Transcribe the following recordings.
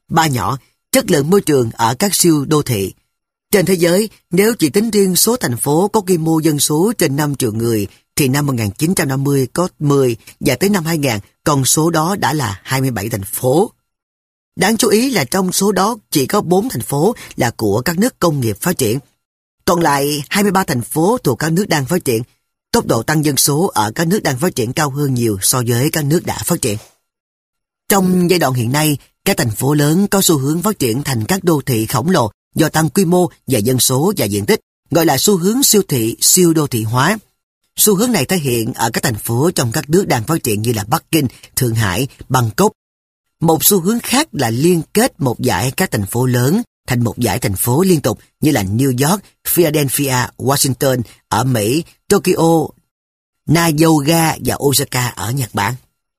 3 nhỏ, chất lượng môi trường ở các siêu đô thị. Trên thế giới, nếu chỉ tính riêng số thành phố có quy mô dân số trên 5 triệu người, thì năm 1950 có 10 và tới năm 2000, con số đó đã là 27 thành phố. Đáng chú ý là trong số đó chỉ có 4 thành phố là của các nước công nghiệp phát triển. Còn lại 23 thành phố thuộc các nước đang phát triển. Tốc độ tăng dân số ở các nước đang phát triển cao hơn nhiều so với các nước đã phát triển. Trong giai đoạn hiện nay, các thành phố lớn có xu hướng phát triển thành các đô thị khổng lồ do tăng quy mô và dân số và diện tích, gọi là xu hướng siêu thị, siêu đô thị hóa. Xu hướng này thể hiện ở các thành phố trong các nước đang phát triển như là Bắc Kinh, Thượng Hải, Bangkok. Một xu hướng khác là liên kết một dải các thành phố lớn thành một dải thành phố liên tục như là New York, Philadelphia, Washington ở Mỹ, Tokyo, Nagoya và Osaka ở Nhật Bản.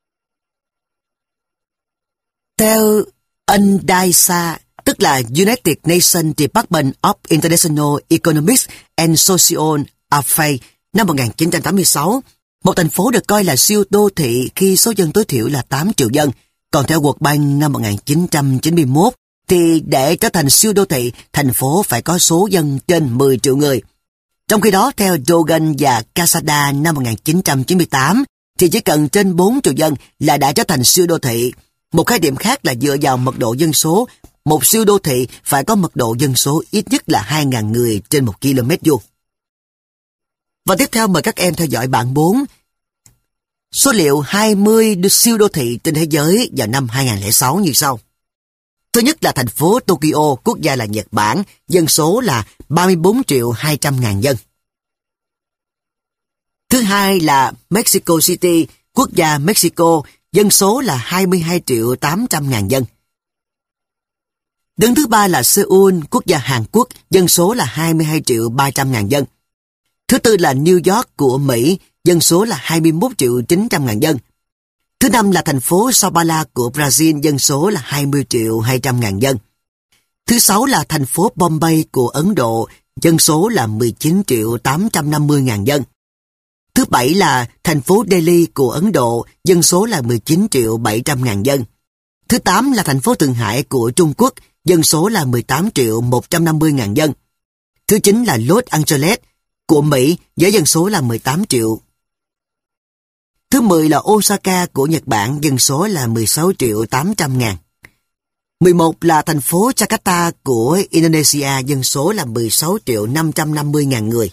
Theo UNDISA, tức là United Nations Department of International Economics and Social Affairs, năm 1986, một thành phố được coi là siêu đô thị khi số dân tối thiểu là 8 triệu dân. Còn theo World Bank năm 1991, thì để trở thành siêu đô thị, thành phố phải có số dân trên 10 triệu người. Trong khi đó, theo Dogan và Casada năm 1998, thì chỉ cần trên 4 triệu dân là đã trở thành siêu đô thị. Một khái niệm khác là dựa vào mật độ dân số. Một siêu đô thị phải có mật độ dân số ít nhất là 2.000 người trên 1 km vuông. Và tiếp theo mời các em theo dõi bảng 4. Số liệu 20 siêu đô thị trên thế giới vào năm 2006 như sau. Thứ nhất là thành phố Tokyo, quốc gia là Nhật Bản, dân số là 34 triệu 200 ngàn dân. Thứ hai là Mexico City, quốc gia Mexico, dân số là 22 triệu 800 ngàn dân. Đứng thứ ba là Seoul, quốc gia Hàn Quốc, dân số là 22 triệu 300 ngàn dân. Thứ tư là New York của Mỹ, dân số là 21 triệu 900 ngàn dân. Thứ năm là thành phố Sao Paulo của Brazil, dân số là 20 triệu 200 ngàn dân. Thứ sáu là thành phố Bombay của Ấn Độ, dân số là 19 triệu 850 ngàn dân. Thứ bảy là thành phố Delhi của Ấn Độ, dân số là 19 triệu 700 ngàn dân. Thứ tám là thành phố Thượng Hải của Trung Quốc, dân số là 18 triệu 150 ngàn dân. Thứ chín là Los Angeles của Mỹ, với dân số là 18 triệu. Thứ 10 là Osaka của Nhật Bản, dân số là 16 triệu 800 ngàn. 11 là thành phố Jakarta của Indonesia, dân số là 16 triệu 550 ngàn người.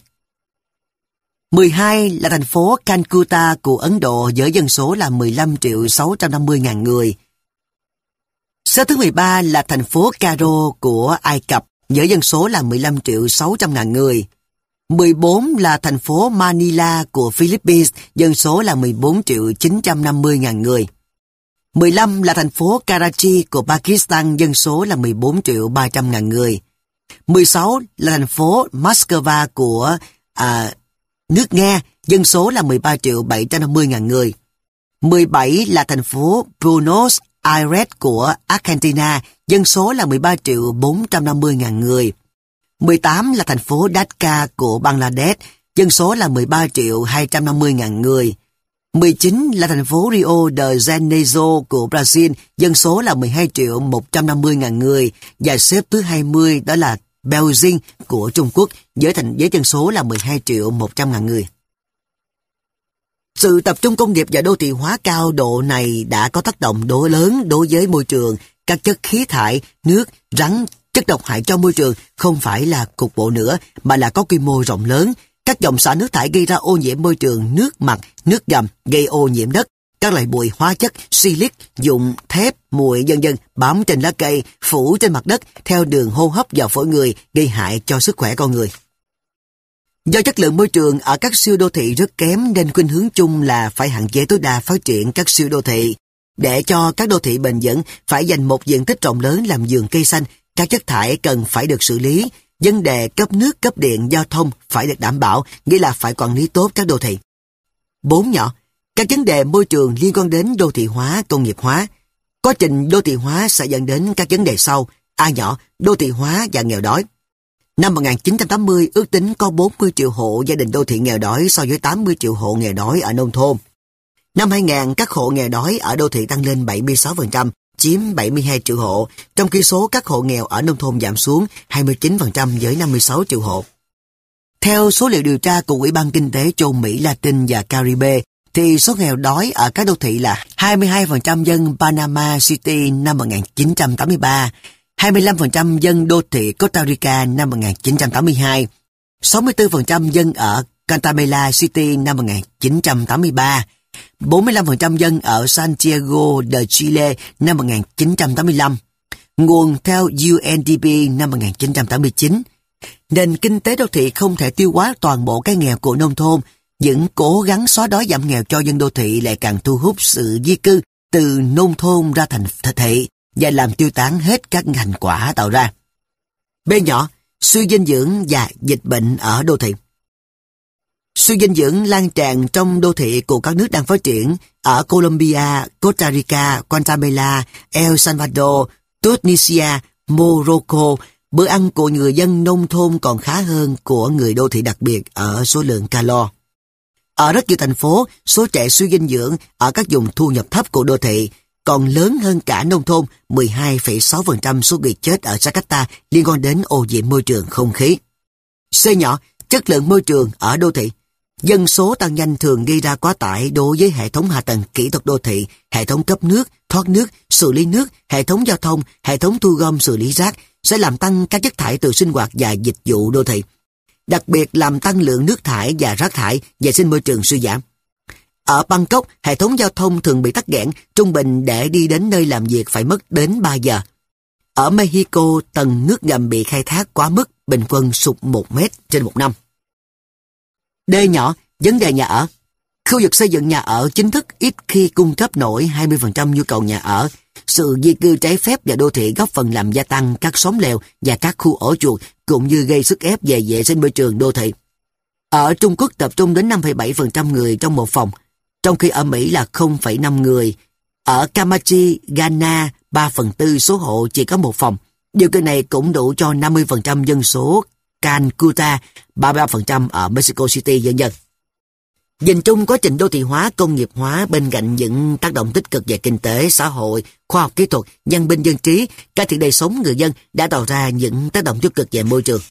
12 là thành phố Calcutta của Ấn Độ với dân số là 15 triệu 650 ngàn người. Số thứ 13 là thành phố Cairo của Ai Cập với dân số là 15 triệu 600 ngàn người. 14 là thành phố Manila của Philippines, dân số là 14 triệu 950 ngàn người. 15 là thành phố Karachi của Pakistan, dân số là 14 triệu 300 ngàn người. 16 là thành phố Moscow của nước Nga, dân số là 13 triệu 750 ngàn người. 17 là thành phố Buenos Aires của Argentina, dân số là 13 triệu 450 ngàn người. 18 là thành phố Dhaka của Bangladesh, dân số là 13 triệu 250 ngàn người. 19 là thành phố Rio de Janeiro của Brazil, dân số là 12 triệu 150 ngàn người. Và xếp thứ 20 đó là Beijing của Trung Quốc, với dân số là 12 triệu 100 ngàn người. Sự tập trung công nghiệp và đô thị hóa cao độ này đã có tác động lớn đối với môi trường. Các chất khí thải, nước, rắn, chất độc hại cho môi trường không phải là cục bộ nữa, mà là có quy mô rộng lớn. Các dòng xả nước thải gây ra ô nhiễm môi trường, nước mặt, nước ngầm, gây ô nhiễm đất. Các loại bụi hóa chất, silic, dụng, thép, muội vân vân bám trên lá cây, phủ trên mặt đất theo đường hô hấp vào phổi người, gây hại cho sức khỏe con người. Do chất lượng môi trường ở các siêu đô thị rất kém nên khuynh hướng chung là phải hạn chế tối đa phát triển các siêu đô thị. Để cho các đô thị bền vững, phải dành một diện tích rộng lớn làm vườn cây xanh, các chất thải cần phải được xử lý. Vấn đề cấp nước, cấp điện, giao thông phải được đảm bảo, nghĩa là phải quản lý tốt các đô thị. 4 nhỏ, các vấn đề môi trường liên quan đến đô thị hóa, công nghiệp hóa. Quá trình đô thị hóa sẽ dẫn đến các vấn đề sau. A nhỏ, đô thị hóa và nghèo đói. Năm 1980, ước tính có 40 triệu hộ gia đình đô thị nghèo đói so với 80 triệu hộ nghèo đói ở nông thôn. Năm 2000, các hộ nghèo đói ở đô thị tăng lên 76%, chiếm 72 triệu hộ, trong khi số các hộ nghèo ở nông thôn giảm xuống 29% với 56 triệu hộ. Theo số liệu điều tra của Ủy ban Kinh tế châu Mỹ Latin và Caribe, thì số nghèo đói ở các đô thị là 22% dân Panama City năm 1983, 25% dân đô thị Costa Rica năm 1982, 64% dân ở Cantamela City năm 1983, 45% dân ở Santiago de Chile năm 1985, nguồn theo UNDP năm 1989. Nền kinh tế đô thị không thể tiêu hóa toàn bộ cái nghèo của nông thôn, những cố gắng xóa đói giảm nghèo cho dân đô thị lại càng thu hút sự di cư từ nông thôn ra thành thị và làm tiêu tán hết các thành quả tạo ra. B nhỏ, suy dinh dưỡng và dịch bệnh ở đô thị. Suy dinh dưỡng lan tràn trong đô thị của các nước đang phát triển ở Colombia, Costa Rica, Guatemala, El Salvador, Tunisia, Morocco. Bữa ăn của người dân nông thôn còn khá hơn của người đô thị, đặc biệt ở số lượng calo. Ở rất nhiều thành phố, số trẻ suy dinh dưỡng ở các vùng thu nhập thấp của đô thị còn lớn hơn cả nông thôn. 12,6% số người chết ở Jakarta liên quan đến ô nhiễm môi trường không khí. C nhỏ, chất lượng môi trường ở đô thị. Dân số tăng nhanh thường gây ra quá tải đối với hệ thống hạ tầng kỹ thuật đô thị, hệ thống cấp nước, thoát nước, xử lý nước, hệ thống giao thông, hệ thống thu gom xử lý rác sẽ làm tăng các chất thải từ sinh hoạt và dịch vụ đô thị. Đặc biệt làm tăng lượng nước thải và rác thải, vệ sinh môi trường suy giảm. Ở Bangkok, hệ thống giao thông thường bị tắc nghẽn, trung bình để đi đến nơi làm việc phải mất đến 3 giờ. Ở Mexico, tầng nước ngầm bị khai thác quá mức, bình quân sụt 1 mét trên một năm. D nhỏ, vấn đề nhà ở. Khu vực xây dựng nhà ở chính thức ít khi cung cấp nổi 20% nhu cầu nhà ở. Sự di cư trái phép và đô thị góp phần làm gia tăng các xóm lều và các khu ổ chuột, cũng như gây sức ép về vệ sinh môi trường đô thị. Ở Trung Quốc tập trung đến 5,7% người trong một phòng, trong khi ở Mỹ là 0,5 người. Ở Kamachi, Ghana, 3/4 số hộ chỉ có một phòng. Điều kiện này cũng đủ cho 50% dân số Calcutta, 33% ở Mexico City vân vân. Nhìn chung, quá trình đô thị hóa, công nghiệp hóa bên cạnh những tác động tích cực về kinh tế, xã hội, khoa học kỹ thuật, văn minh dân trí, cải thiện đời sống người dân đã tạo ra những tác động tiêu cực về môi trường.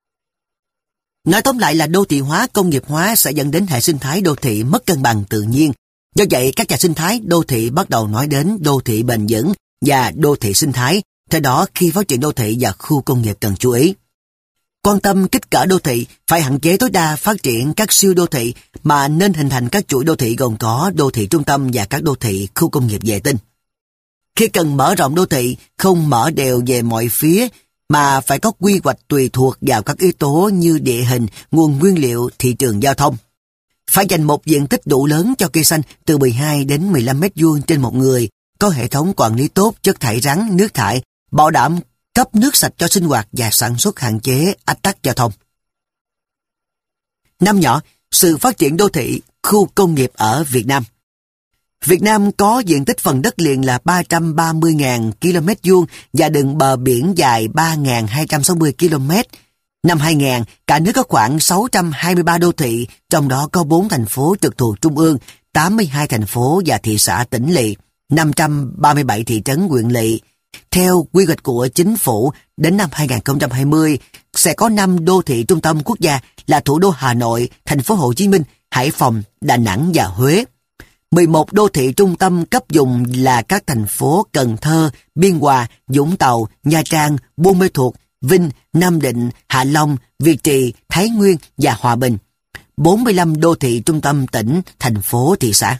Nói tóm lại là đô thị hóa, công nghiệp hóa sẽ dẫn đến hệ sinh thái đô thị mất cân bằng tự nhiên. Do vậy, các nhà sinh thái đô thị bắt đầu nói đến đô thị bền vững và đô thị sinh thái. Theo đó, khi phát triển đô thị và khu công nghiệp cần chú ý quan tâm kích cỡ đô thị, phải hạn chế tối đa phát triển các siêu đô thị, mà nên hình thành các chuỗi đô thị gồm có đô thị trung tâm và các đô thị khu công nghiệp vệ tinh. Khi cần mở rộng đô thị, không mở đều về mọi phía, mà phải có quy hoạch tùy thuộc vào các yếu tố như địa hình, nguồn nguyên liệu, thị trường giao thông. Phải dành một diện tích đủ lớn cho cây xanh từ 12 đến 15 mét vuông trên một người, có hệ thống quản lý tốt chất thải rắn, nước thải, bảo đảm cấp nước sạch cho sinh hoạt và sản xuất, hạn chế ách tắc giao thông. 5 nhỏ, sự phát triển đô thị, khu công nghiệp ở Việt Nam. Việt Nam có diện tích phần đất liền là 330.000 km vuông và đường bờ biển dài 3.260 km. Năm 2000, cả nước có khoảng 623 đô thị, trong đó có 4 thành phố trực thuộc trung ương, 82 thành phố và thị xã tỉnh lỵ, 537 thị trấn huyện lỵ. Theo quy hoạch của chính phủ, đến năm 2020 sẽ có 5 đô thị trung tâm quốc gia là thủ đô Hà Nội, thành phố Hồ Chí Minh, Hải Phòng, Đà Nẵng và Huế. 11 đô thị trung tâm cấp vùng là các thành phố Cần Thơ, Biên Hòa, Vũng Tàu, Nha Trang, Buôn Mê Thuột, Vinh, Nam Định, Hạ Long, Việt Trì, Thái Nguyên và Hòa Bình. 45 đô thị trung tâm tỉnh, thành phố, thị xã.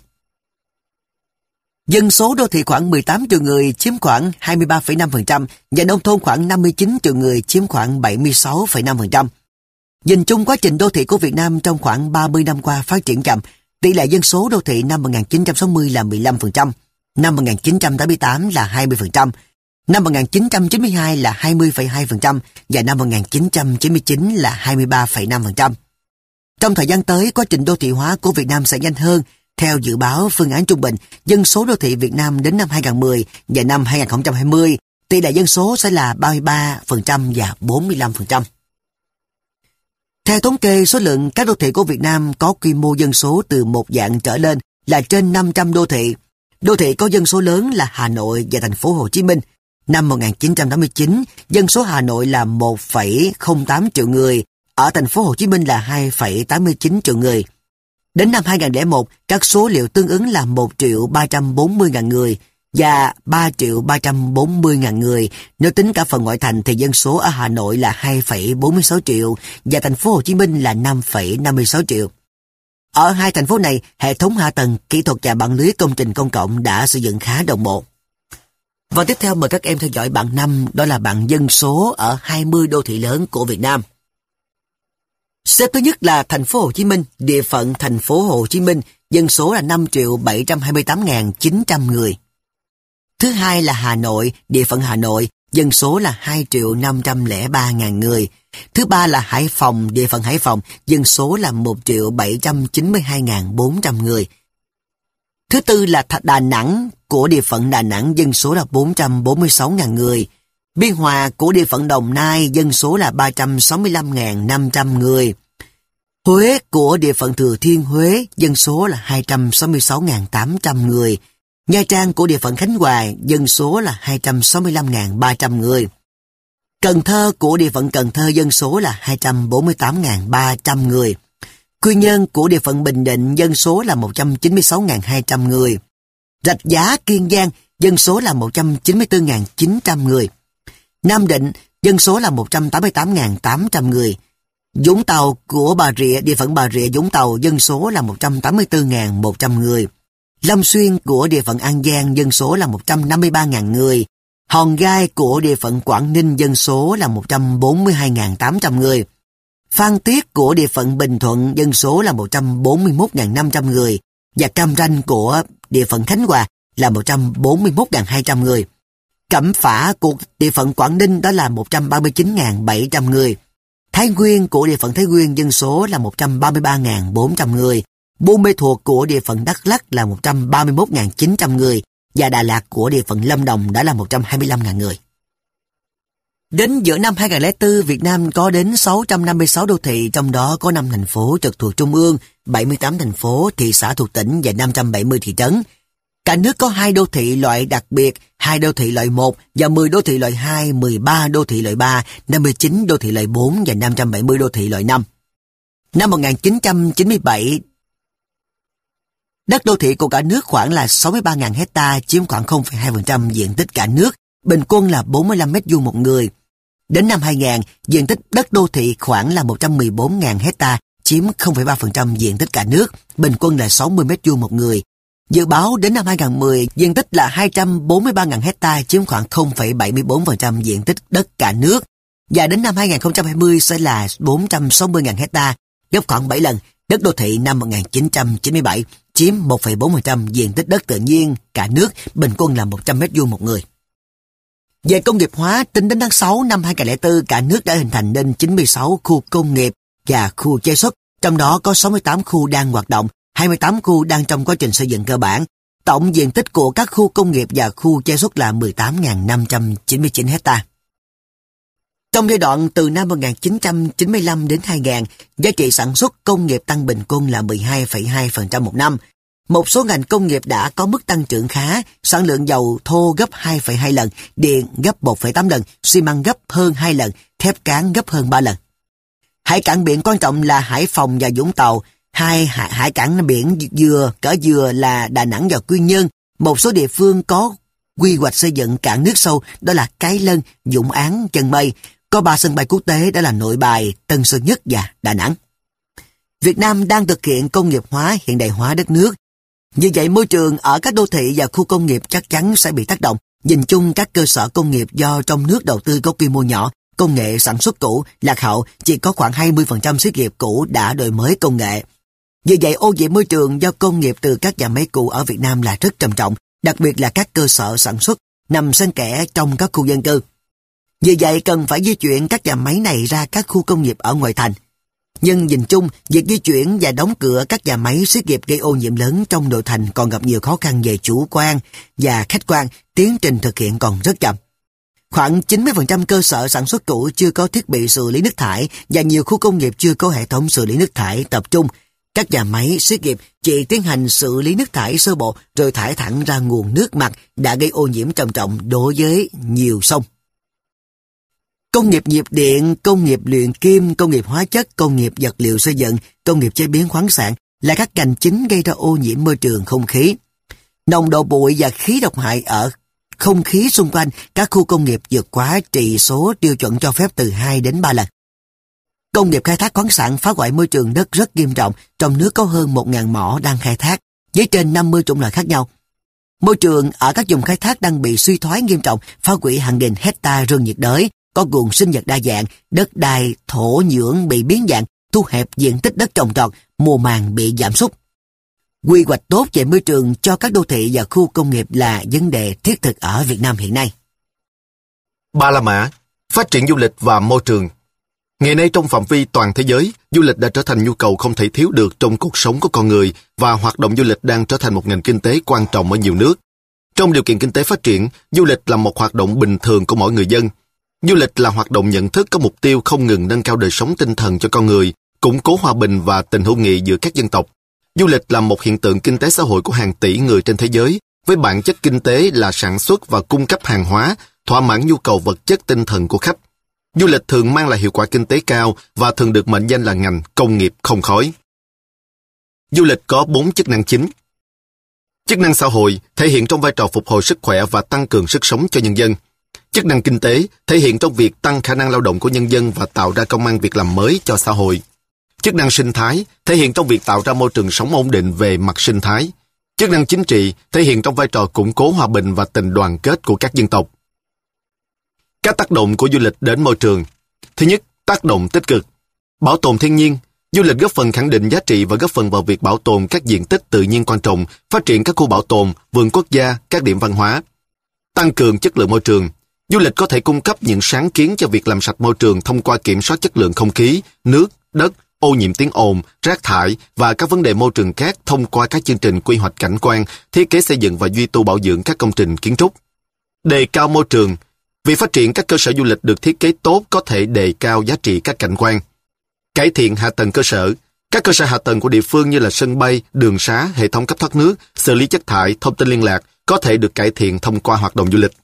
Dân số đô thị khoảng 18 triệu người, chiếm khoảng 23,5%, và nông thôn khoảng 59 triệu người, chiếm khoảng 76,5%. Nhìn chung, quá trình đô thị của Việt Nam trong khoảng 30 năm qua phát triển chậm. Tỷ lệ dân số đô thị năm 1960 là 15%, năm 1988 là 20%, năm 1992 là 20,2% và năm 1999 là 23,5%. Trong thời gian tới, quá trình đô thị hóa của Việt Nam sẽ nhanh hơn. Theo dự báo phương án trung bình, dân số đô thị Việt Nam đến năm 2010 và năm 2020, tỷ lệ dân số sẽ là 33% và 45%. Theo thống kê, số lượng các đô thị của Việt Nam có quy mô dân số từ một vạn trở lên là trên 500 đô thị. Đô thị có dân số lớn là Hà Nội và thành phố Hồ Chí Minh. Năm 1989, dân số Hà Nội là 1,08 triệu người, ở thành phố Hồ Chí Minh là 2,89 triệu người. Đến năm 2001, các số liệu tương ứng là 1.340.000 người và 3.340.000 người. Nếu tính cả phần ngoại thành thì dân số ở Hà Nội là 2,46 triệu và thành phố Hồ Chí Minh là 5,56 triệu. Ở hai thành phố này, hệ thống hạ tầng, kỹ thuật và mạng lưới công trình công cộng đã xây dựng khá đồng bộ. Và tiếp theo mời các em theo dõi bảng 5, đó là bảng dân số ở 20 đô thị lớn của Việt Nam. Xếp thứ nhất là thành phố Hồ Chí Minh, địa phận thành phố Hồ Chí Minh, dân số là 5.728.900 người. Thứ hai là Hà Nội, địa phận Hà Nội, dân số là 2.503.000 người. Thứ ba là Hải Phòng, địa phận Hải Phòng, dân số là 1.792.400 người. Thứ tư là Đà Nẵng, của địa phận Đà Nẵng, dân số là 446.000 người. Biên Hòa, của địa phận Đồng Nai, dân số là 365.500 người. Huế, của địa phận Thừa Thiên Huế, dân số là 266.800 người. Nha Trang, của địa phận Khánh Hòa, dân số là 265.300 người. Cần Thơ, của địa phận Cần Thơ, dân số là 248.300 người. Quy Nhơn, của địa phận Bình Định, dân số là 196.200 người. Rạch Giá, Kiên Giang, dân số là 194.900 người. Nam Định, dân số là 188.800 người. Vũng Tàu, của Bà Rịa, địa phận Bà Rịa Vũng Tàu, dân số là 184.100 người. Long Xuyên, của địa phận An Giang, dân số là 153.000 người. Hòn Gai, của địa phận Quảng Ninh, dân số là 142.800 người. Phan Thiết, của địa phận Bình Thuận, dân số là 141.500 người. Và Cam Ranh, của địa phận Khánh Hòa là 141.200 người. Cẩm Phả, của địa phận Quảng Ninh, đó là 139.700 người. Thái Nguyên, của địa phận Thái Nguyên, dân số là 133.400 người. Buôn Mê Thuột, của địa phận Đắk Lắk là 131.900 người. Và Đà Lạt, của địa phận Lâm Đồng đã là 125.000 người. Đến giữa năm 2004, Việt Nam có đến 656 đô thị, trong đó có 5 thành phố trực thuộc Trung ương, 78 thành phố, thị xã thuộc tỉnh và 570 thị trấn. Cả nước có 2 đô thị loại đặc biệt, 2 đô thị loại 1 và 10 đô thị loại 2, 13 đô thị loại 3, 59 đô thị loại 4 và 570 đô thị loại 5. Năm 1997, đất đô thị của cả nước khoảng là 63.000 hecta, chiếm khoảng 0,2% diện tích cả nước, bình quân là 45 mét vuông một người. Đến năm 2000, diện tích đất đô thị khoảng là 114.000 hecta, chiếm 0,3% diện tích cả nước, bình quân là 60 mét vuông một người. Dự báo đến năm 2010, diện tích là 243.000 hecta, chiếm khoảng 0,74% diện tích đất cả nước. Và đến năm 2020 sẽ là 460.000 hecta, gấp khoảng 7 lần đất đô thị năm 1997, chiếm 1,4% diện tích đất tự nhiên cả nước, bình quân là 100 mét vuông một người. Về công nghiệp hóa, tính đến tháng 6 năm 2004, cả nước đã hình thành nên 96 khu công nghiệp và khu chế xuất, trong đó có 68 khu đang hoạt động, 28 khu đang trong quá trình xây dựng cơ bản. Tổng diện tích của các khu công nghiệp và khu chế xuất là 18.599 hecta. Trong giai đoạn từ năm 1995 đến 2000, giá trị sản xuất công nghiệp tăng bình quân là 12,2% một năm. Một số ngành công nghiệp đã có mức tăng trưởng khá, sản lượng dầu thô gấp 2,2 lần, điện gấp 1,8 lần, xi măng gấp hơn 2 lần, thép cán gấp hơn 3 lần. Hải cảng biển quan trọng là Hải Phòng và Vũng Tàu, hai hải cảng biển cỡ vừa là Đà Nẵng và Quy Nhơn. Một số địa phương có quy hoạch xây dựng cảng nước sâu, đó là Cái Lân, Vũng Áng, Chân Mây. Có 3 sân bay quốc tế, đó là Nội Bài, Tân Sơn Nhất và Đà Nẵng. Việt Nam đang thực hiện công nghiệp hóa, hiện đại hóa đất nước. Như vậy, môi trường ở các đô thị và khu công nghiệp chắc chắn sẽ bị tác động. Nhìn chung, các cơ sở công nghiệp do trong nước đầu tư có quy mô nhỏ, công nghệ sản xuất cũ, lạc hậu, chỉ có khoảng 20% xí nghiệp cũ đã đổi mới công nghệ. Như vậy, ô nhiễm môi trường do công nghiệp từ các nhà máy cũ ở Việt Nam là rất trầm trọng, đặc biệt là các cơ sở sản xuất nằm xen kẽ trong các khu dân cư. Vì vậy, cần phải di chuyển các nhà máy này ra các khu công nghiệp ở ngoại thành. Nhưng nhìn chung, việc di chuyển và đóng cửa các nhà máy xí nghiệp gây ô nhiễm lớn trong nội thành còn gặp nhiều khó khăn về chủ quan và khách quan, tiến trình thực hiện còn rất chậm. Khoảng 90% cơ sở sản xuất cũ chưa có thiết bị xử lý nước thải và nhiều khu công nghiệp chưa có hệ thống xử lý nước thải tập trung. Các nhà máy xí nghiệp chỉ tiến hành xử lý nước thải sơ bộ rồi thải thẳng ra nguồn nước mặt đã gây ô nhiễm trầm trọng đối với nhiều sông. Công nghiệp nhiệt điện, công nghiệp luyện kim, công nghiệp hóa chất, công nghiệp vật liệu xây dựng, công nghiệp chế biến khoáng sản là các ngành chính gây ra ô nhiễm môi trường không khí. Nồng độ bụi và khí độc hại ở không khí xung quanh các khu công nghiệp vượt quá trị số tiêu chuẩn cho phép từ 2 đến 3 lần. Công nghiệp khai thác khoáng sản phá hoại môi trường đất rất nghiêm trọng, trong nước có hơn 1.000 mỏ đang khai thác, với trên 50 chủng loại khác nhau. Môi trường ở các vùng khai thác đang bị suy thoái nghiêm trọng, phá hủy hàng nghìn hecta rừng nhiệt đới, có nguồn sinh vật đa dạng, đất đai, thổ nhưỡng bị biến dạng, thu hẹp diện tích đất trồng trọt, mùa màng bị giảm sút. Quy hoạch tốt về môi trường cho các đô thị và khu công nghiệp là vấn đề thiết thực ở Việt Nam hiện nay. Ba La Mã, phát triển du lịch và môi trường. Ngày nay trong phạm vi toàn thế giới, du lịch đã trở thành nhu cầu không thể thiếu được trong cuộc sống của con người và hoạt động du lịch đang trở thành một ngành kinh tế quan trọng ở nhiều nước. Trong điều kiện kinh tế phát triển, du lịch là một hoạt động bình thường của mỗi người dân. Du lịch là hoạt động nhận thức có mục tiêu không ngừng nâng cao đời sống tinh thần cho con người, củng cố hòa bình và tình hữu nghị giữa các dân tộc. Du lịch là một hiện tượng kinh tế xã hội của hàng tỷ người trên thế giới, với bản chất kinh tế là sản xuất và cung cấp hàng hóa, thỏa mãn nhu cầu vật chất tinh thần của khách. Du lịch thường mang lại hiệu quả kinh tế cao và thường được mệnh danh là ngành công nghiệp không khói. Du lịch có 4 chức năng chính. Chức năng xã hội thể hiện trong vai trò phục hồi sức khỏe và tăng cường sức sống cho nhân dân. Chức năng kinh tế thể hiện trong việc tăng khả năng lao động của nhân dân và tạo ra công ăn việc làm mới cho xã hội. Chức năng sinh thái thể hiện trong việc tạo ra môi trường sống ổn định về mặt sinh thái. Chức năng chính trị thể hiện trong vai trò củng cố hòa bình và tình đoàn kết của các dân tộc. Các tác động của du lịch đến môi trường. Thứ nhất, tác động tích cực. Bảo tồn thiên nhiên. Du lịch góp phần khẳng định giá trị và góp phần vào việc bảo tồn các diện tích tự nhiên quan trọng, phát triển các khu bảo tồn, vườn quốc gia, các điểm văn hóa. Tăng cường chất lượng môi trường. Du lịch có thể cung cấp những sáng kiến cho việc làm sạch môi trường thông qua kiểm soát chất lượng không khí, nước, đất, ô nhiễm tiếng ồn, rác thải và các vấn đề môi trường khác thông qua các chương trình quy hoạch cảnh quan, thiết kế xây dựng và duy tu bảo dưỡng các công trình kiến trúc. Đề cao môi trường. Việc phát triển các cơ sở du lịch được thiết kế tốt có thể đề cao giá trị các cảnh quan. Cải thiện hạ tầng cơ sở. Các cơ sở hạ tầng của địa phương như là sân bay, đường xá, hệ thống cấp thoát nước, xử lý chất thải, thông tin liên lạc có thể được cải thiện thông qua hoạt động du lịch.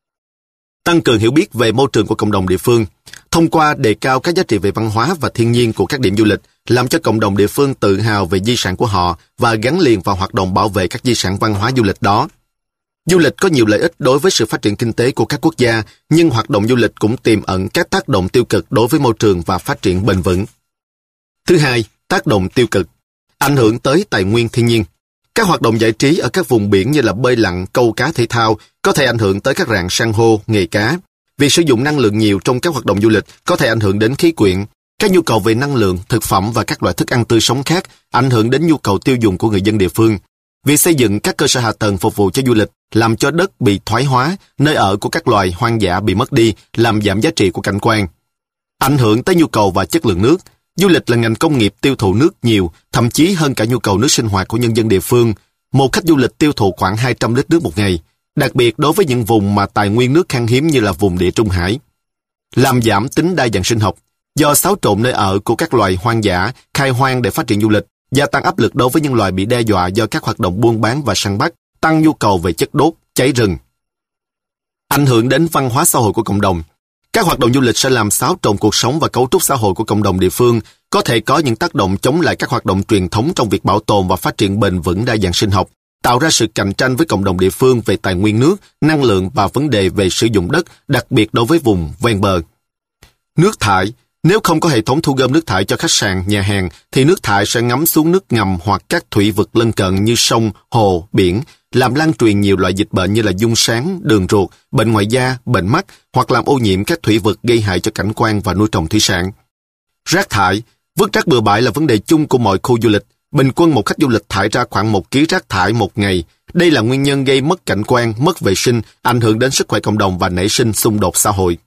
Tăng cường hiểu biết về môi trường của cộng đồng địa phương, thông qua đề cao các giá trị về văn hóa và thiên nhiên của các điểm du lịch, làm cho cộng đồng địa phương tự hào về di sản của họ và gắn liền vào hoạt động bảo vệ các di sản văn hóa du lịch đó. Du lịch có nhiều lợi ích đối với sự phát triển kinh tế của các quốc gia, nhưng hoạt động du lịch cũng tiềm ẩn các tác động tiêu cực đối với môi trường và phát triển bền vững. Thứ hai, tác động tiêu cực, ảnh hưởng tới tài nguyên thiên nhiên. Các hoạt động giải trí ở các vùng biển như là bơi lặn, câu cá thể thao có thể ảnh hưởng tới các rạn san hô, nghề cá. Việc sử dụng năng lượng nhiều trong các hoạt động du lịch có thể ảnh hưởng đến khí quyển. Các nhu cầu về năng lượng, thực phẩm và các loại thức ăn tươi sống khác ảnh hưởng đến nhu cầu tiêu dùng của người dân địa phương. Việc xây dựng các cơ sở hạ tầng phục vụ cho du lịch làm cho đất bị thoái hóa, nơi ở của các loài hoang dã bị mất đi, làm giảm giá trị của cảnh quan. Ảnh hưởng tới nhu cầu và chất lượng nước. Du lịch là ngành công nghiệp tiêu thụ nước nhiều, thậm chí hơn cả nhu cầu nước sinh hoạt của nhân dân địa phương. Một khách du lịch tiêu thụ khoảng 200 lít nước một ngày, đặc biệt đối với những vùng mà tài nguyên nước khan hiếm như là vùng Địa Trung Hải. Làm giảm tính đa dạng sinh học. Do xáo trộn nơi ở của các loài hoang dã, khai hoang để phát triển du lịch, gia tăng áp lực đối với những loài bị đe dọa do các hoạt động buôn bán và săn bắt, tăng nhu cầu về chất đốt, cháy rừng. Ảnh hưởng đến văn hóa xã hội của cộng đồng. Các hoạt động du lịch sẽ làm xáo trộn cuộc sống và cấu trúc xã hội của cộng đồng địa phương, có thể có những tác động chống lại các hoạt động truyền thống trong việc bảo tồn và phát triển bền vững đa dạng sinh học, tạo ra sự cạnh tranh với cộng đồng địa phương về tài nguyên nước, năng lượng và vấn đề về sử dụng đất, đặc biệt đối với vùng ven bờ. Nước thải. Nếu không có hệ thống thu gom nước thải cho khách sạn, nhà hàng, thì nước thải sẽ ngấm xuống nước ngầm hoặc các thủy vực lân cận như sông, hồ, biển, làm lan truyền nhiều loại dịch bệnh như là giun sáng, đường ruột, bệnh ngoài da, bệnh mắt, hoặc làm ô nhiễm các thủy vực gây hại cho cảnh quan và nuôi trồng thủy sản. Rác thải. Vứt rác bừa bãi là vấn đề chung của mọi khu du lịch. Bình quân một khách du lịch thải ra khoảng 1 kg rác thải một ngày. Đây là nguyên nhân gây mất cảnh quan, mất vệ sinh, ảnh hưởng đến sức khỏe cộng đồng và nảy sinh xung đột xã hội.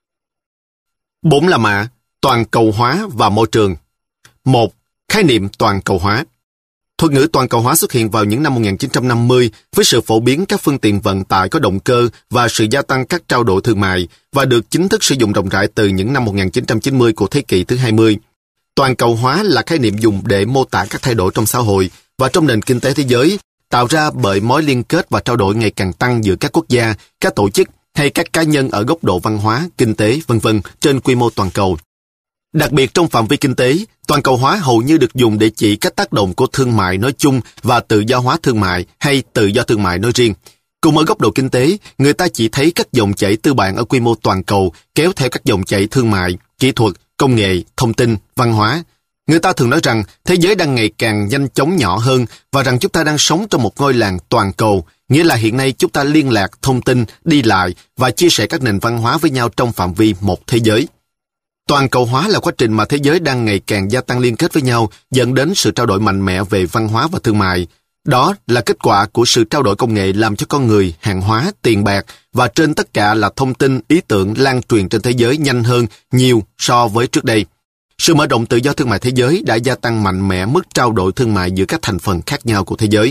4 La Mã, toàn cầu hóa và môi trường. 1. Khái niệm toàn cầu hóa. Thuật ngữ toàn cầu hóa xuất hiện vào những năm 1950 với sự phổ biến các phương tiện vận tải có động cơ và sự gia tăng các trao đổi thương mại và được chính thức sử dụng rộng rãi từ những năm 1990 của thế kỷ thứ 20. Toàn cầu hóa là khái niệm dùng để mô tả các thay đổi trong xã hội và trong nền kinh tế thế giới, tạo ra bởi mối liên kết và trao đổi ngày càng tăng giữa các quốc gia, các tổ chức hay các cá nhân ở góc độ văn hóa, kinh tế, v.v. trên quy mô toàn cầu. Đặc biệt trong phạm vi kinh tế, toàn cầu hóa hầu như được dùng để chỉ các tác động của thương mại nói chung và tự do hóa thương mại hay tự do thương mại nói riêng. Cùng ở góc độ kinh tế, người ta chỉ thấy các dòng chảy tư bản ở quy mô toàn cầu kéo theo các dòng chảy thương mại, kỹ thuật, công nghệ, thông tin, văn hóa. Người ta thường nói rằng thế giới đang ngày càng nhanh chóng nhỏ hơn và rằng chúng ta đang sống trong một ngôi làng toàn cầu, nghĩa là hiện nay chúng ta liên lạc, thông tin, đi lại và chia sẻ các nền văn hóa với nhau trong phạm vi một thế giới. Toàn cầu hóa là quá trình mà thế giới đang ngày càng gia tăng liên kết với nhau, dẫn đến sự trao đổi mạnh mẽ về văn hóa và thương mại. Đó là kết quả của sự trao đổi công nghệ làm cho con người, hàng hóa, tiền bạc và trên tất cả là thông tin, ý tưởng lan truyền trên thế giới nhanh hơn nhiều so với trước đây. Sự mở rộng tự do thương mại thế giới đã gia tăng mạnh mẽ mức trao đổi thương mại giữa các thành phần khác nhau của thế giới.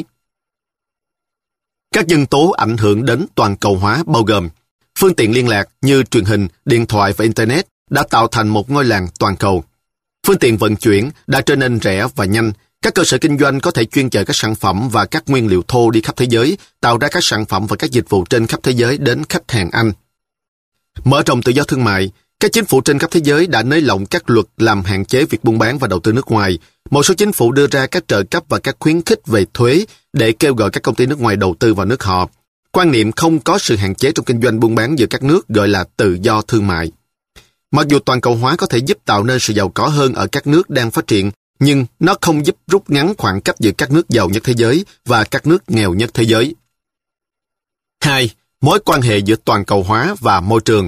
Các nhân tố ảnh hưởng đến toàn cầu hóa bao gồm phương tiện liên lạc như truyền hình, điện thoại và Internet đã tạo thành một ngôi làng toàn cầu. Phương tiện vận chuyển đã trở nên rẻ và nhanh. Các cơ sở kinh doanh có thể chuyên chở các sản phẩm và các nguyên liệu thô đi khắp thế giới, tạo ra các sản phẩm và các dịch vụ trên khắp thế giới đến khách hàng Anh. Mở rộng tự do thương mại, các chính phủ trên khắp thế giới đã nới lỏng các luật làm hạn chế việc buôn bán và đầu tư nước ngoài. Một số chính phủ đưa ra các trợ cấp và các khuyến khích về thuế để kêu gọi các công ty nước ngoài đầu tư vào nước họ. Quan niệm không có sự hạn chế trong kinh doanh buôn bán giữa các nước gọi là tự do thương mại. Mặc dù toàn cầu hóa có thể giúp tạo nên sự giàu có hơn ở các nước đang phát triển, nhưng nó không giúp rút ngắn khoảng cách giữa các nước giàu nhất thế giới và các nước nghèo nhất thế giới. 2. Mối quan hệ giữa toàn cầu hóa và môi trường.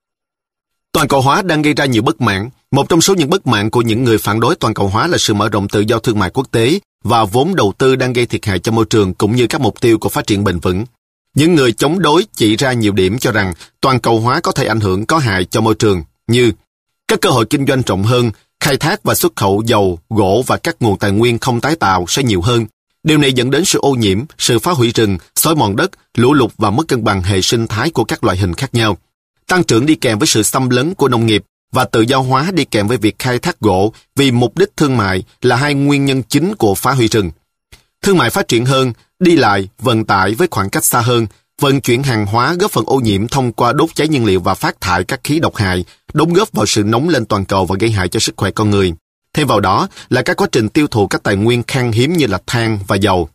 Toàn cầu hóa đang gây ra nhiều bất mãn. Một trong số những bất mãn của những người phản đối toàn cầu hóa là sự mở rộng tự do thương mại quốc tế và vốn đầu tư đang gây thiệt hại cho môi trường cũng như các mục tiêu của phát triển bền vững. Những người chống đối chỉ ra nhiều điểm cho rằng toàn cầu hóa có thể ảnh hưởng có hại cho môi trường, như các cơ hội kinh doanh rộng hơn, khai thác và xuất khẩu dầu, gỗ và các nguồn tài nguyên không tái tạo sẽ nhiều hơn. Điều này dẫn đến sự ô nhiễm, sự phá hủy rừng, xói mòn đất, lũ lụt và mất cân bằng hệ sinh thái của các loại hình khác nhau. Tăng trưởng đi kèm với sự xâm lấn của nông nghiệp và tự do hóa đi kèm với việc khai thác gỗ vì mục đích thương mại là hai nguyên nhân chính của phá hủy rừng. Thương mại phát triển hơn, đi lại, vận tải với khoảng cách xa hơn, vận chuyển hàng hóa góp phần ô nhiễm thông qua đốt cháy nhiên liệu và phát thải các khí độc hại, đóng góp vào sự nóng lên toàn cầu và gây hại cho sức khỏe con người. Thêm vào đó là các quá trình tiêu thụ các tài nguyên khan hiếm như là than và dầu.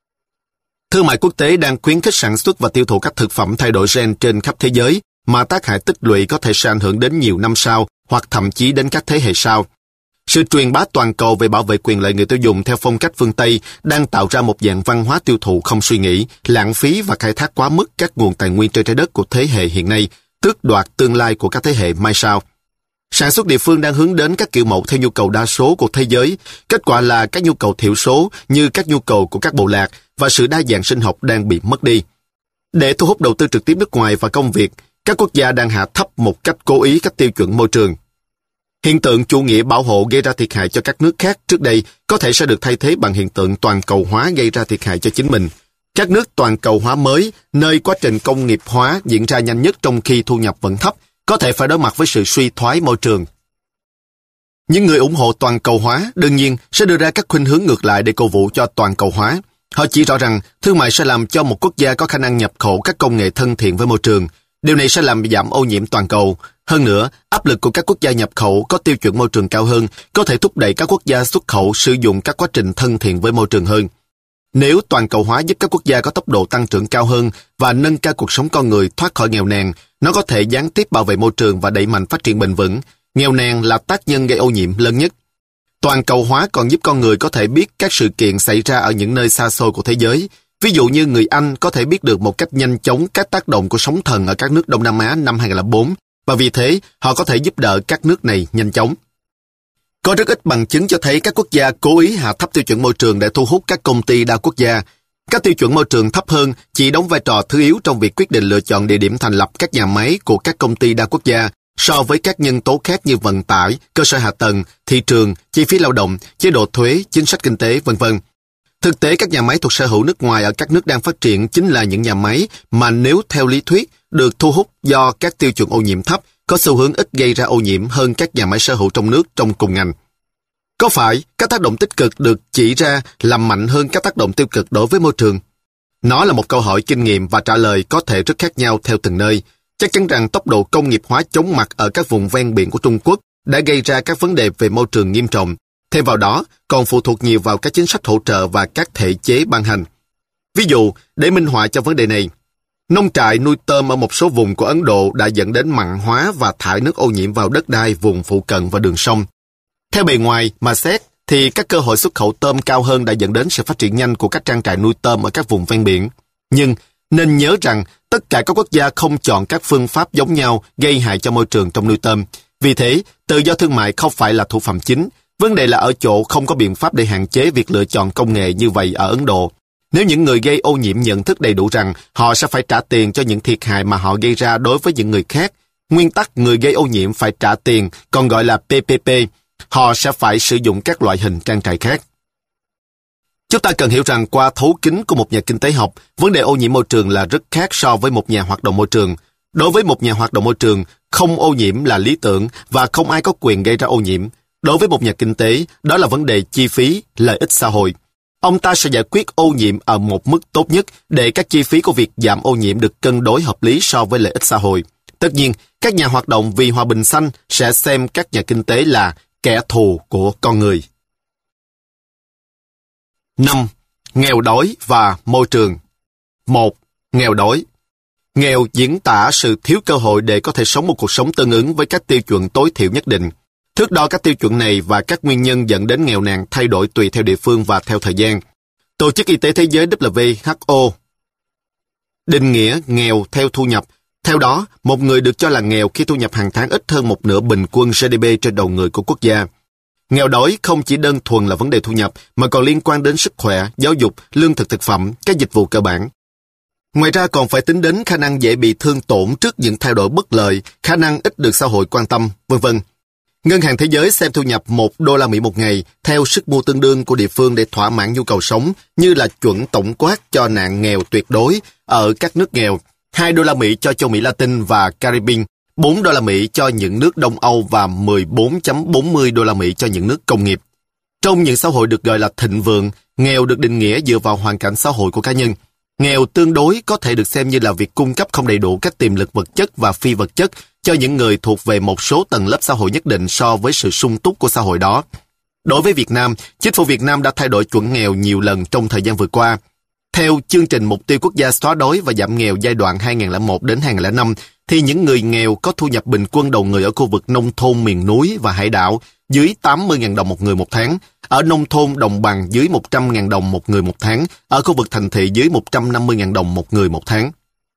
Thương mại quốc tế đang khuyến khích sản xuất và tiêu thụ các thực phẩm thay đổi gen trên khắp thế giới, mà tác hại tích lũy có thể sẽ ảnh hưởng đến nhiều năm sau hoặc thậm chí đến các thế hệ sau. Sự truyền bá toàn cầu về bảo vệ quyền lợi người tiêu dùng theo phong cách phương Tây đang tạo ra một dạng văn hóa tiêu thụ không suy nghĩ, lãng phí và khai thác quá mức các nguồn tài nguyên trên trái đất của thế hệ hiện nay, tước đoạt tương lai của các thế hệ mai sau. Sản xuất địa phương đang hướng đến các kiểu mẫu theo nhu cầu đa số của thế giới, kết quả là các nhu cầu thiểu số như các nhu cầu của các bộ lạc và sự đa dạng sinh học đang bị mất đi. Để thu hút đầu tư trực tiếp nước ngoài và công việc, các quốc gia đang hạ thấp một cách cố ý các tiêu chuẩn môi trường. Hiện tượng chủ nghĩa bảo hộ gây ra thiệt hại cho các nước khác trước đây có thể sẽ được thay thế bằng hiện tượng toàn cầu hóa gây ra thiệt hại cho chính mình. Các nước toàn cầu hóa mới, nơi quá trình công nghiệp hóa diễn ra nhanh nhất trong khi thu nhập vẫn thấp, có thể phải đối mặt với sự suy thoái môi trường. Những người ủng hộ toàn cầu hóa đương nhiên sẽ đưa ra các khuynh hướng ngược lại để cổ vũ cho toàn cầu hóa. Họ chỉ rõ rằng thương mại sẽ làm cho một quốc gia có khả năng nhập khẩu các công nghệ thân thiện với môi trường. Điều này sẽ làm giảm ô nhiễm toàn cầu. Hơn nữa, áp lực của các quốc gia nhập khẩu có tiêu chuẩn môi trường cao hơn có thể thúc đẩy các quốc gia xuất khẩu sử dụng các quá trình thân thiện với môi trường hơn. Nếu toàn cầu hóa giúp các quốc gia có tốc độ tăng trưởng cao hơn và nâng cao cuộc sống con người thoát khỏi nghèo nàn, nó có thể gián tiếp bảo vệ môi trường và đẩy mạnh phát triển bền vững. Nghèo nàn là tác nhân gây ô nhiễm lớn nhất. Toàn cầu hóa còn giúp con người có thể biết các sự kiện xảy ra ở những nơi xa xôi của thế giới. Ví dụ như người Anh có thể biết được một cách nhanh chóng các tác động của sóng thần ở các nước Đông Nam Á năm 2004, và vì thế họ có thể giúp đỡ các nước này nhanh chóng. Có rất ít bằng chứng cho thấy các quốc gia cố ý hạ thấp tiêu chuẩn môi trường để thu hút các công ty đa quốc gia. Các tiêu chuẩn môi trường thấp hơn chỉ đóng vai trò thứ yếu trong việc quyết định lựa chọn địa điểm thành lập các nhà máy của các công ty đa quốc gia so với các nhân tố khác như vận tải, cơ sở hạ tầng, thị trường, chi phí lao động, chế độ thuế, chính sách kinh tế, v.v. Thực tế, các nhà máy thuộc sở hữu nước ngoài ở các nước đang phát triển chính là những nhà máy mà nếu theo lý thuyết được thu hút do các tiêu chuẩn ô nhiễm thấp, có xu hướng ít gây ra ô nhiễm hơn các nhà máy sở hữu trong nước trong cùng ngành. Có phải các tác động tích cực được chỉ ra làm mạnh hơn các tác động tiêu cực đối với môi trường? Nó là một câu hỏi kinh nghiệm và trả lời có thể rất khác nhau theo từng nơi. Chắc chắn rằng tốc độ công nghiệp hóa chóng mặt ở các vùng ven biển của Trung Quốc đã gây ra các vấn đề về môi trường nghiêm trọng. Thêm vào đó, còn phụ thuộc nhiều vào các chính sách hỗ trợ và các thể chế ban hành. Ví dụ, để minh họa cho vấn đề này, nông trại nuôi tôm ở một số vùng của Ấn Độ đã dẫn đến mặn hóa và thải nước ô nhiễm vào đất đai vùng phụ cận và đường sông. Theo bề ngoài mà xét, thì các cơ hội xuất khẩu tôm cao hơn đã dẫn đến sự phát triển nhanh của các trang trại nuôi tôm ở các vùng ven biển. Nhưng nên nhớ rằng tất cả các quốc gia không chọn các phương pháp giống nhau gây hại cho môi trường trong nuôi tôm. Vì thế, tự do thương mại không phải là thủ phạm chính. Vấn đề là ở chỗ không có biện pháp để hạn chế việc lựa chọn công nghệ như vậy ở Ấn Độ. Nếu những người gây ô nhiễm nhận thức đầy đủ rằng họ sẽ phải trả tiền cho những thiệt hại mà họ gây ra đối với những người khác, nguyên tắc người gây ô nhiễm phải trả tiền, còn gọi là PPP, họ sẽ phải sử dụng các loại hình trang trại khác. Chúng ta cần hiểu rằng qua thấu kính của một nhà kinh tế học, vấn đề ô nhiễm môi trường là rất khác so với một nhà hoạt động môi trường. Đối với một nhà hoạt động môi trường, không ô nhiễm là lý tưởng và không ai có quyền gây ra ô nhiễm. Đối với một nhà kinh tế, đó là vấn đề chi phí, lợi ích xã hội. Ông ta sẽ giải quyết ô nhiễm ở một mức tốt nhất để các chi phí của việc giảm ô nhiễm được cân đối hợp lý so với lợi ích xã hội. Tất nhiên, các nhà hoạt động vì hòa bình xanh sẽ xem các nhà kinh tế là kẻ thù của con người. 5. Nghèo đói và môi trường. 1. Nghèo đói. Nghèo diễn tả sự thiếu cơ hội để có thể sống một cuộc sống tương ứng với các tiêu chuẩn tối thiểu nhất định. Thước đo các tiêu chuẩn này và các nguyên nhân dẫn đến nghèo nàn thay đổi tùy theo địa phương và theo thời gian. Tổ chức Y tế Thế giới WHO định nghĩa nghèo theo thu nhập. Theo đó, một người được cho là nghèo khi thu nhập hàng tháng ít hơn một nửa bình quân GDP trên đầu người của quốc gia. Nghèo đói không chỉ đơn thuần là vấn đề thu nhập, mà còn liên quan đến sức khỏe, giáo dục, lương thực thực phẩm, các dịch vụ cơ bản. Ngoài ra còn phải tính đến khả năng dễ bị thương tổn trước những thay đổi bất lợi, khả năng ít được xã hội quan tâm, v.v. Ngân hàng Thế giới xem thu nhập $1 một ngày theo sức mua tương đương của địa phương để thỏa mãn nhu cầu sống như là chuẩn tổng quát cho nạn nghèo tuyệt đối ở các nước nghèo, $2 cho châu Mỹ Latin và Caribbean, $4 cho những nước Đông Âu và $14.40 cho những nước công nghiệp. Trong những xã hội được gọi là thịnh vượng, nghèo được định nghĩa dựa vào hoàn cảnh xã hội của cá nhân. Nghèo tương đối có thể được xem như là việc cung cấp không đầy đủ các tiềm lực vật chất và phi vật chất cho những người thuộc về một số tầng lớp xã hội nhất định so với sự sung túc của xã hội đó. Đối với Việt Nam, chính phủ Việt Nam đã thay đổi chuẩn nghèo nhiều lần trong thời gian vừa qua. Theo chương trình mục tiêu quốc gia xóa đói và giảm nghèo giai đoạn 2001 đến 2005, thì những người nghèo có thu nhập bình quân đầu người ở khu vực nông thôn miền núi và hải đảo dưới 80.000 đồng một người một tháng, ở nông thôn đồng bằng dưới 100.000 đồng một người một tháng, ở khu vực thành thị dưới 150.000 đồng một người một tháng.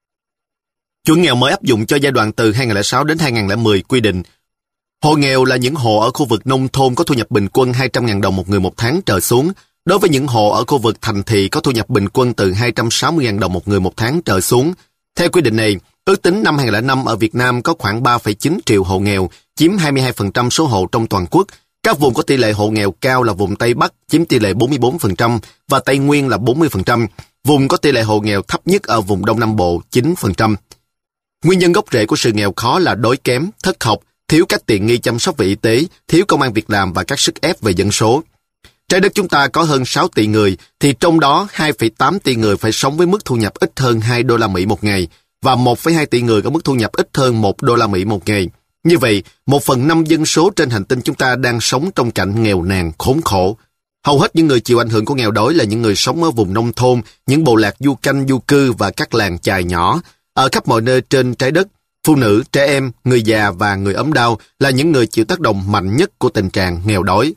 Chuẩn nghèo mới áp dụng cho giai đoạn từ 2006 đến 2010 quy định, hộ nghèo là những hộ ở khu vực nông thôn có thu nhập bình quân 200.000 đồng một người một tháng trở xuống. Đối với những hộ ở khu vực thành thị có thu nhập bình quân từ 260.000 đồng một người một tháng trở xuống. Theo quy định này, ước tính năm 2005 ở Việt Nam có khoảng 3,9 triệu hộ nghèo, chiếm 22% số hộ trong toàn quốc. Các vùng có tỷ lệ hộ nghèo cao là vùng Tây Bắc, chiếm tỷ lệ 44%, và Tây Nguyên là 40%. Vùng có tỷ lệ hộ nghèo thấp nhất ở vùng Đông Nam Bộ, 9%. Nguyên nhân gốc rễ của sự nghèo khó là đói kém, thất học, thiếu các tiện nghi chăm sóc về y tế, thiếu công ăn việc làm và các sức ép về dân số. Trái đất chúng ta có hơn 6 tỷ người, thì trong đó 2,8 tỷ người phải sống với mức thu nhập ít hơn $2 một ngày, và 1,2 tỷ người có mức thu nhập ít hơn $1 một ngày. Như vậy, 1/5 dân số trên hành tinh chúng ta đang sống trong cảnh nghèo nàn, khốn khổ. Hầu hết những người chịu ảnh hưởng của nghèo đói là những người sống ở vùng nông thôn, những bộ lạc du canh du cư và các làng chài nhỏ. Ở khắp mọi nơi trên trái đất, phụ nữ, trẻ em, người già và người ốm đau là những người chịu tác động mạnh nhất của tình trạng nghèo đói.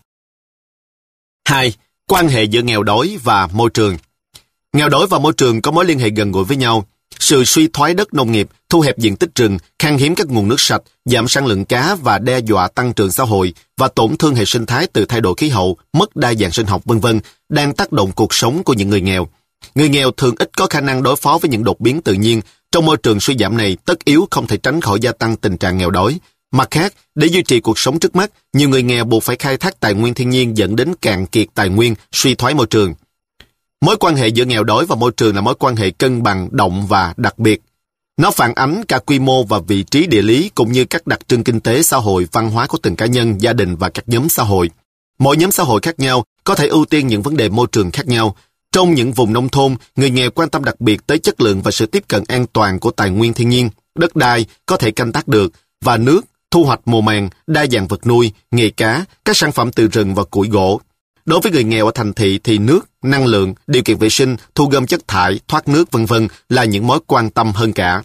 2. Quan hệ giữa nghèo đói và môi trường. Nghèo đói và môi trường có mối liên hệ gần gũi với nhau. Sự suy thoái đất nông nghiệp, thu hẹp diện tích rừng, khan hiếm các nguồn nước sạch, giảm sản lượng cá và đe dọa tăng trưởng xã hội và tổn thương hệ sinh thái từ thay đổi khí hậu, mất đa dạng sinh học v.v. đang tác động cuộc sống của những người nghèo. Người nghèo thường ít có khả năng đối phó với những đột biến tự nhiên. Trong môi trường suy giảm này, tất yếu không thể tránh khỏi gia tăng tình trạng nghèo đói. Mặt khác, để duy trì cuộc sống trước mắt, nhiều người nghèo buộc phải khai thác tài nguyên thiên nhiên dẫn đến cạn kiệt tài nguyên, suy thoái môi trường. Mối quan hệ giữa nghèo đói và môi trường là mối quan hệ cân bằng, động và đặc biệt. Nó phản ánh cả quy mô và vị trí địa lý cũng như các đặc trưng kinh tế, xã hội, văn hóa của từng cá nhân, gia đình và các nhóm xã hội. Mỗi nhóm xã hội khác nhau có thể ưu tiên những vấn đề môi trường khác nhau. Trong những vùng nông thôn, người nghèo quan tâm đặc biệt tới chất lượng và sự tiếp cận an toàn của tài nguyên thiên nhiên, đất đai có thể canh tác được, và nước, thu hoạch mùa màng, đa dạng vật nuôi, nghề cá, các sản phẩm từ rừng và củi gỗ. Đối với người nghèo ở thành thị thì nước, năng lượng, điều kiện vệ sinh, thu gom chất thải, thoát nước v.v. là những mối quan tâm hơn cả.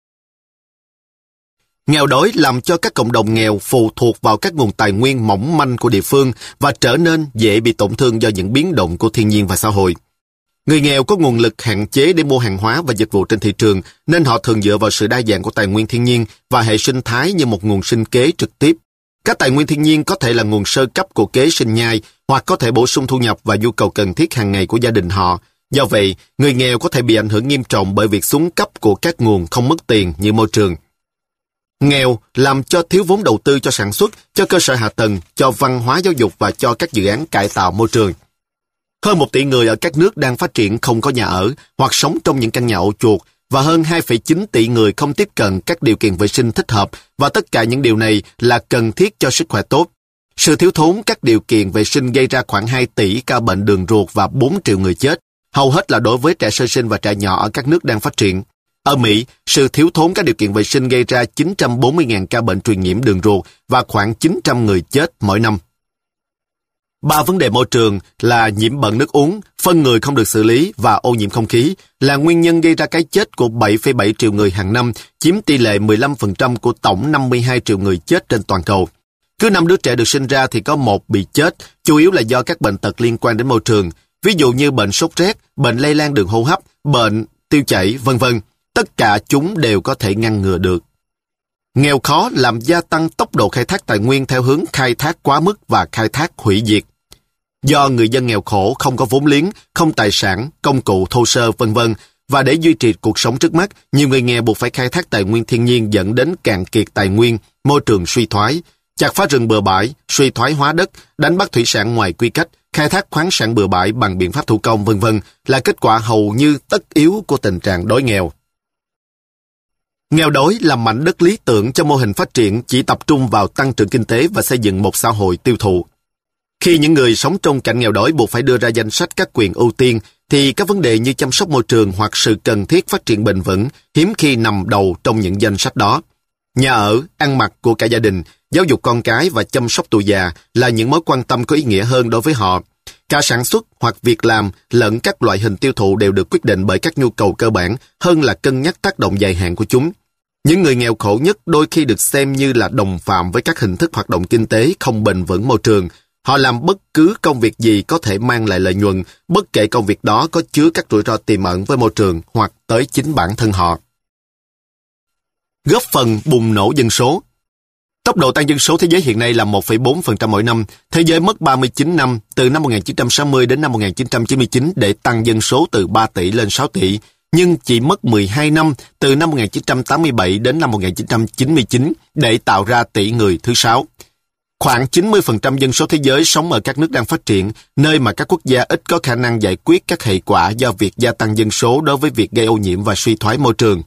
Nghèo đói làm cho các cộng đồng nghèo phụ thuộc vào các nguồn tài nguyên mỏng manh của địa phương và trở nên dễ bị tổn thương do những biến động của thiên nhiên và xã hội. Người nghèo có nguồn lực hạn chế để mua hàng hóa và dịch vụ trên thị trường, nên họ thường dựa vào sự đa dạng của tài nguyên thiên nhiên và hệ sinh thái như một nguồn sinh kế trực tiếp. Các tài nguyên thiên nhiên có thể là nguồn sơ cấp của kế sinh nhai, hoặc có thể bổ sung thu nhập và nhu cầu cần thiết hàng ngày của gia đình họ. Do vậy, người nghèo có thể bị ảnh hưởng nghiêm trọng bởi việc xuống cấp của các nguồn không mất tiền như môi trường. Nghèo làm cho thiếu vốn đầu tư cho sản xuất, cho cơ sở hạ tầng, cho văn hóa giáo dục và cho các dự án cải tạo môi trường. Hơn 1 tỷ người ở các nước đang phát triển không có nhà ở hoặc sống trong những căn nhà ổ chuột, và hơn 2,9 tỷ người không tiếp cận các điều kiện vệ sinh thích hợp, và tất cả những điều này là cần thiết cho sức khỏe tốt. Sự thiếu thốn các điều kiện vệ sinh gây ra khoảng 2 tỷ ca bệnh đường ruột và 4 triệu người chết, hầu hết là đối với trẻ sơ sinh và trẻ nhỏ ở các nước đang phát triển. Ở Mỹ, sự thiếu thốn các điều kiện vệ sinh gây ra 940.000 ca bệnh truyền nhiễm đường ruột và khoảng 900 người chết mỗi năm. 3 vấn đề môi trường là nhiễm bẩn nước uống, phân người không được xử lý và ô nhiễm không khí là nguyên nhân gây ra cái chết của 7,7 triệu người hàng năm, chiếm tỷ lệ 15% của tổng 52 triệu người chết trên toàn cầu. Cứ 5 đứa trẻ được sinh ra thì có 1 bị chết, chủ yếu là do các bệnh tật liên quan đến môi trường, ví dụ như bệnh sốt rét, bệnh lây lan đường hô hấp, bệnh tiêu chảy, v.v. Tất cả chúng đều có thể ngăn ngừa được. Nghèo khó làm gia tăng tốc độ khai thác tài nguyên theo hướng khai thác quá mức và khai thác hủy diệt. Do người dân nghèo khổ không có vốn liếng, không tài sản, công cụ thô sơ v.v. và để duy trì cuộc sống trước mắt, nhiều người nghèo buộc phải khai thác tài nguyên thiên nhiên dẫn đến cạn kiệt tài nguyên, môi trường suy thoái, chặt phá rừng bừa bãi, suy thoái hóa đất, đánh bắt thủy sản ngoài quy cách, khai thác khoáng sản bừa bãi bằng biện pháp thủ công v.v. là kết quả hầu như tất yếu của tình trạng đói nghèo. Nghèo đói là mảnh đất lý tưởng cho mô hình phát triển chỉ tập trung vào tăng trưởng kinh tế và xây dựng một xã hội tiêu thụ. Khi những người sống trong cảnh nghèo đói buộc phải đưa ra danh sách các quyền ưu tiên, thì các vấn đề như chăm sóc môi trường hoặc sự cần thiết phát triển bền vững hiếm khi nằm đầu trong những danh sách đó. Nhà ở, ăn mặc của cả gia đình, giáo dục con cái và chăm sóc tuổi già là những mối quan tâm có ý nghĩa hơn đối với họ. Cả sản xuất hoặc việc làm lẫn các loại hình tiêu thụ đều được quyết định bởi các nhu cầu cơ bản hơn là cân nhắc tác động dài hạn của chúng. Những người nghèo khổ nhất đôi khi được xem như là đồng phạm với các hình thức hoạt động kinh tế không bền vững môi trường. Họ làm bất cứ công việc gì có thể mang lại lợi nhuận, bất kể công việc đó có chứa các rủi ro tiềm ẩn với môi trường hoặc tới chính bản thân họ. Góp phần bùng nổ dân số. Tốc độ tăng dân số thế giới hiện nay là 1,4% mỗi năm. Thế giới mất 39 năm, từ năm 1960 đến năm 1999 để tăng dân số từ 3 tỷ lên 6 tỷ, nhưng chỉ mất 12 năm, từ năm 1987 đến năm 1999 để tạo ra tỷ người thứ 6. Khoảng 90% dân số thế giới sống ở các nước đang phát triển, nơi mà các quốc gia ít có khả năng giải quyết các hệ quả do việc gia tăng dân số đối với việc gây ô nhiễm và suy thoái môi trường.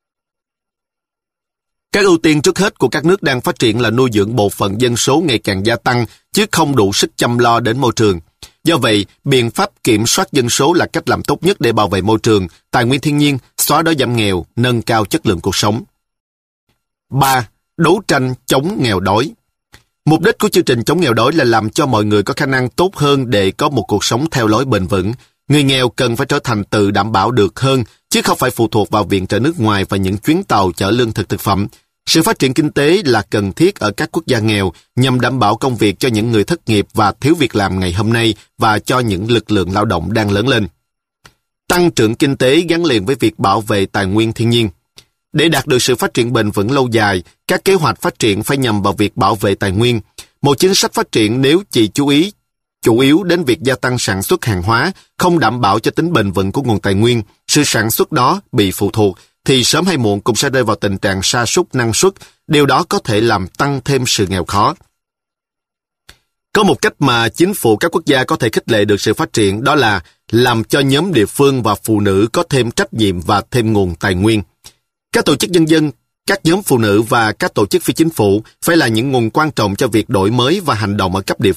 Các ưu tiên trước hết của các nước đang phát triển là nuôi dưỡng bộ phận dân số ngày càng gia tăng, chứ không đủ sức chăm lo đến môi trường. Do vậy, biện pháp kiểm soát dân số là cách làm tốt nhất để bảo vệ môi trường, tài nguyên thiên nhiên, xóa đói giảm nghèo, nâng cao chất lượng cuộc sống. 3. Đấu tranh chống nghèo đói. Mục đích của chương trình chống nghèo đói là làm cho mọi người có khả năng tốt hơn để có một cuộc sống theo lối bền vững. Người nghèo cần phải trở thành tự đảm bảo được hơn, chứ không phải phụ thuộc vào viện trợ nước ngoài và những chuyến tàu chở lương thực thực phẩm. Sự phát triển kinh tế là cần thiết ở các quốc gia nghèo nhằm đảm bảo công việc cho những người thất nghiệp và thiếu việc làm ngày hôm nay và cho những lực lượng lao động đang lớn lên. Tăng trưởng kinh tế gắn liền với việc bảo vệ tài nguyên thiên nhiên. Để đạt được sự phát triển bền vững lâu dài, các kế hoạch phát triển phải nhằm vào việc bảo vệ tài nguyên. Một chính sách phát triển nếu chỉ chủ yếu đến việc gia tăng sản xuất hàng hóa, không đảm bảo cho tính bền vững của nguồn tài nguyên, sự sản xuất đó bị phụ thuộc, thì sớm hay muộn cũng sẽ rơi vào tình trạng sa sút năng suất, điều đó có thể làm tăng thêm sự nghèo khó. Có một cách mà chính phủ các quốc gia có thể khích lệ được sự phát triển, đó là làm cho nhóm địa phương và phụ nữ có thêm trách nhiệm và thêm nguồn tài nguyên. Các tổ chức nhân dân, các nhóm phụ nữ và các tổ chức phi chính phủ phải là những nguồn quan trọng cho việc đổi mới và hành động ở cấp địa phương.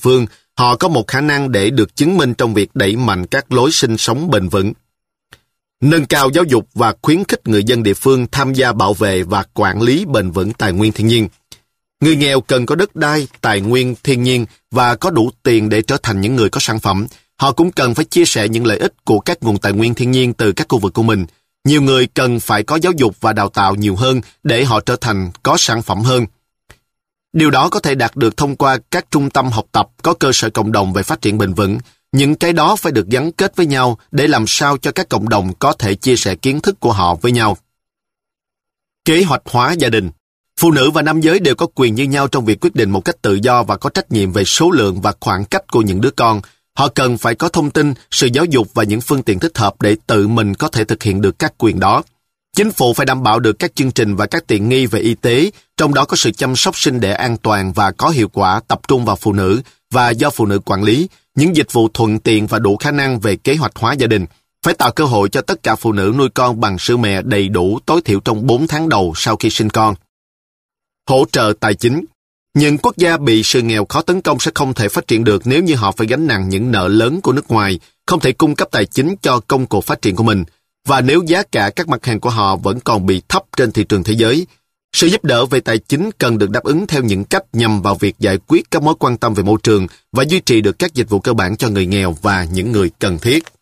Họ có một khả năng để được chứng minh trong việc đẩy mạnh các lối sinh sống bền vững. Nâng cao giáo dục và khuyến khích người dân địa phương tham gia bảo vệ và quản lý bền vững tài nguyên thiên nhiên. Người nghèo cần có đất đai, tài nguyên thiên nhiên và có đủ tiền để trở thành những người có sản phẩm. Họ cũng cần phải chia sẻ những lợi ích của các nguồn tài nguyên thiên nhiên từ các khu vực của mình. Nhiều người cần phải có giáo dục và đào tạo nhiều hơn để họ trở thành có sản phẩm hơn. Điều đó có thể đạt được thông qua các trung tâm học tập có cơ sở cộng đồng về phát triển bền vững. Những cái đó phải được gắn kết với nhau để làm sao cho các cộng đồng có thể chia sẻ kiến thức của họ với nhau. Kế hoạch hóa gia đình. Phụ nữ và nam giới đều có quyền như nhau trong việc quyết định một cách tự do và có trách nhiệm về số lượng và khoảng cách của những đứa con. Họ cần phải có thông tin, sự giáo dục và những phương tiện thích hợp để tự mình có thể thực hiện được các quyền đó. Chính phủ phải đảm bảo được các chương trình và các tiện nghi về y tế, trong đó có sự chăm sóc sinh đẻ an toàn và có hiệu quả tập trung vào phụ nữ và do phụ nữ quản lý, những dịch vụ thuận tiện và đủ khả năng về kế hoạch hóa gia đình. Phải tạo cơ hội cho tất cả phụ nữ nuôi con bằng sữa mẹ đầy đủ tối thiểu trong 4 tháng đầu sau khi sinh con. Hỗ trợ tài chính. Những quốc gia bị sự nghèo khó tấn công sẽ không thể phát triển được nếu như họ phải gánh nặng những nợ lớn của nước ngoài, không thể cung cấp tài chính cho công cuộc phát triển của mình, và nếu giá cả các mặt hàng của họ vẫn còn bị thấp trên thị trường thế giới. Sự giúp đỡ về tài chính cần được đáp ứng theo những cách nhằm vào việc giải quyết các mối quan tâm về môi trường và duy trì được các dịch vụ cơ bản cho người nghèo và những người cần thiết.